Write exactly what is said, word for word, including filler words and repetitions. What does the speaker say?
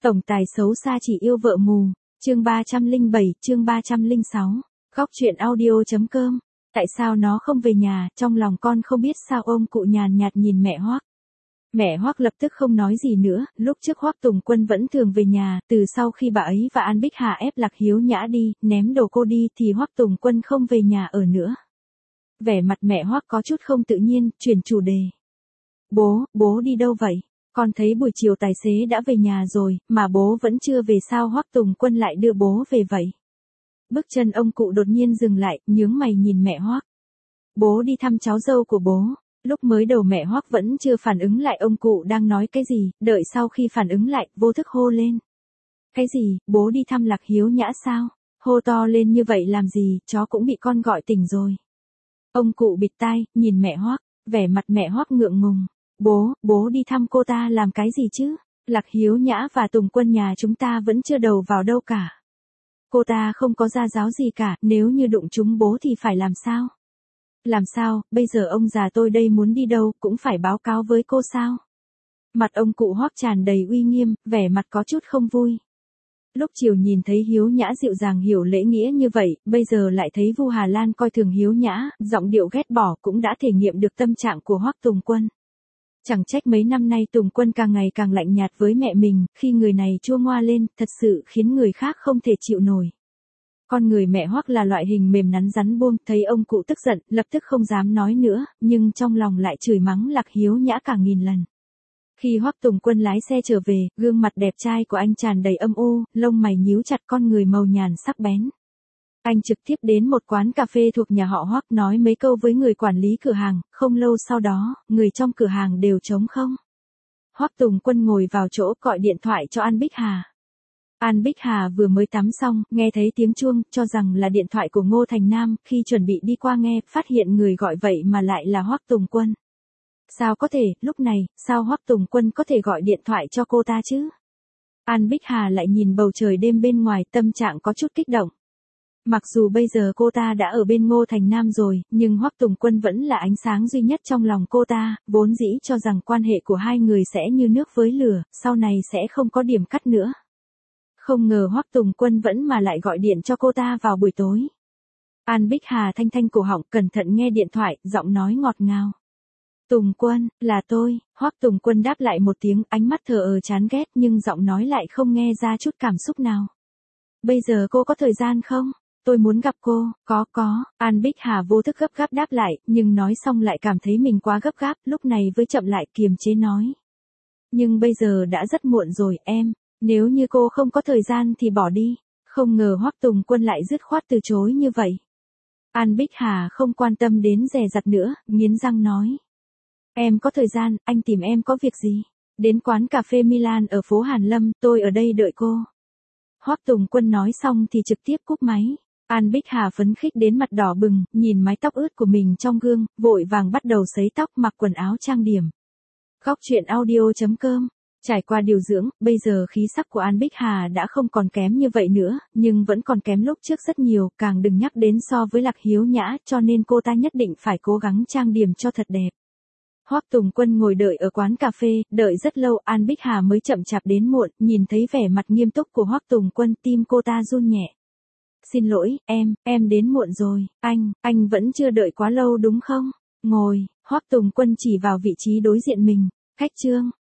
Tổng tài xấu xa chỉ yêu vợ mù, chương ba trăm lẻ bảy, chương ba trăm lẻ sáu. Góc truyện audio.com. Tại sao nó không về nhà, trong lòng con không biết sao. Ông cụ nhàn nhạt nhìn mẹ Hoắc. Mẹ Hoắc lập tức không nói gì nữa, lúc trước Hoắc Tùng Quân vẫn thường về nhà, từ sau khi bà ấy và An Bích Hà ép Lạc Hiếu Nhã đi, ném đồ cô đi thì Hoắc Tùng Quân không về nhà ở nữa. Vẻ mặt mẹ Hoắc có chút không tự nhiên, chuyển chủ đề. Bố, bố đi đâu vậy? Con thấy buổi chiều tài xế đã về nhà rồi, mà bố vẫn chưa về, sao Hoắc Tùng Quân lại đưa bố về vậy? Bước chân ông cụ đột nhiên dừng lại, nhướng mày nhìn mẹ Hoắc. Bố đi thăm cháu dâu của bố. Lúc mới đầu mẹ Hoắc vẫn chưa phản ứng lại ông cụ đang nói cái gì, đợi sau khi phản ứng lại, vô thức hô lên. Cái gì, bố đi thăm Lạc Hiếu Nhã sao? Hô to lên như vậy làm gì, chó cũng bị con gọi tỉnh rồi. Ông cụ bịt tai, nhìn mẹ Hoắc, vẻ mặt mẹ Hoắc ngượng ngùng. Bố, bố đi thăm cô ta làm cái gì chứ? Lạc Hiếu Nhã và Tùng Quân nhà chúng ta vẫn chưa đầu vào đâu cả. Cô ta không có gia giáo gì cả, nếu như đụng chúng bố thì phải làm sao? Làm sao, bây giờ ông già tôi đây muốn đi đâu, cũng phải báo cáo với cô sao? Mặt ông cụ Hoắc tràn đầy uy nghiêm, vẻ mặt có chút không vui. Lúc chiều nhìn thấy Hiếu Nhã dịu dàng hiểu lễ nghĩa như vậy, bây giờ lại thấy Vu Hà Lan coi thường Hiếu Nhã, giọng điệu ghét bỏ cũng đã thể nghiệm được tâm trạng của Hoắc Tùng Quân. Chẳng trách mấy năm nay Tùng Quân càng ngày càng lạnh nhạt với mẹ mình, khi người này chua ngoa lên, thật sự khiến người khác không thể chịu nổi. Con người mẹ Hoắc là loại hình mềm nắn rắn buông, thấy ông cụ tức giận, lập tức không dám nói nữa, nhưng trong lòng lại chửi mắng Lạc Hiếu Nhã cả nghìn lần. Khi Hoắc Tùng Quân lái xe trở về, gương mặt đẹp trai của anh tràn đầy âm u, lông mày nhíu chặt, con người màu nhàn sắc bén. Anh trực tiếp đến một quán cà phê thuộc nhà họ Hoắc, nói mấy câu với người quản lý cửa hàng, không lâu sau đó, người trong cửa hàng đều trống không. Hoắc Tùng Quân ngồi vào chỗ gọi điện thoại cho An Bích Hà. An Bích Hà vừa mới tắm xong, nghe thấy tiếng chuông, cho rằng là điện thoại của Ngô Thành Nam, khi chuẩn bị đi qua nghe, phát hiện người gọi vậy mà lại là Hoắc Tùng Quân. Sao có thể, lúc này, sao Hoắc Tùng Quân có thể gọi điện thoại cho cô ta chứ? An Bích Hà lại nhìn bầu trời đêm bên ngoài, tâm trạng có chút kích động. Mặc dù bây giờ cô ta đã ở bên Ngô Thành Nam rồi, nhưng Hoắc Tùng Quân vẫn là ánh sáng duy nhất trong lòng cô ta, vốn dĩ cho rằng quan hệ của hai người sẽ như nước với lửa, sau này sẽ không có điểm cắt nữa. Không ngờ Hoắc Tùng Quân vẫn mà lại gọi điện cho cô ta vào buổi tối. An Bích Hà thanh thanh cổ họng, cẩn thận nghe điện thoại, giọng nói ngọt ngào. Tùng Quân, là tôi. Hoắc Tùng Quân đáp lại một tiếng, ánh mắt thờ ơ chán ghét, nhưng giọng nói lại không nghe ra chút cảm xúc nào. Bây giờ cô có thời gian không? Tôi muốn gặp cô. Có có. An Bích Hà vô thức gấp gáp đáp lại, nhưng nói xong lại cảm thấy mình quá gấp gáp, lúc này với chậm lại kiềm chế nói. Nhưng bây giờ đã rất muộn rồi, em. Nếu như cô không có thời gian thì bỏ đi. Không ngờ Hoắc Tùng Quân lại dứt khoát từ chối như vậy. An Bích Hà không quan tâm đến dè dặt nữa, nghiến răng nói. Em có thời gian, anh tìm em có việc gì? Đến quán cà phê Milan ở phố Hàn Lâm, tôi ở đây đợi cô. Hoắc Tùng Quân nói xong thì trực tiếp cúp máy. An Bích Hà phấn khích đến mặt đỏ bừng, nhìn mái tóc ướt của mình trong gương, vội vàng bắt đầu sấy tóc, mặc quần áo trang điểm. Góc truyện audio.com. Trải qua điều dưỡng, bây giờ khí sắc của An Bích Hà đã không còn kém như vậy nữa, nhưng vẫn còn kém lúc trước rất nhiều, càng đừng nhắc đến so với Lạc Hiếu Nhã, cho nên cô ta nhất định phải cố gắng trang điểm cho thật đẹp. Hoắc Tùng Quân ngồi đợi ở quán cà phê, đợi rất lâu, An Bích Hà mới chậm chạp đến muộn, nhìn thấy vẻ mặt nghiêm túc của Hoắc Tùng Quân, tim cô ta run nhẹ. Xin lỗi, em, em đến muộn rồi, anh, anh vẫn chưa đợi quá lâu đúng không? Ngồi, Hoắc Tùng Quân chỉ vào vị trí đối diện mình. Khách trương,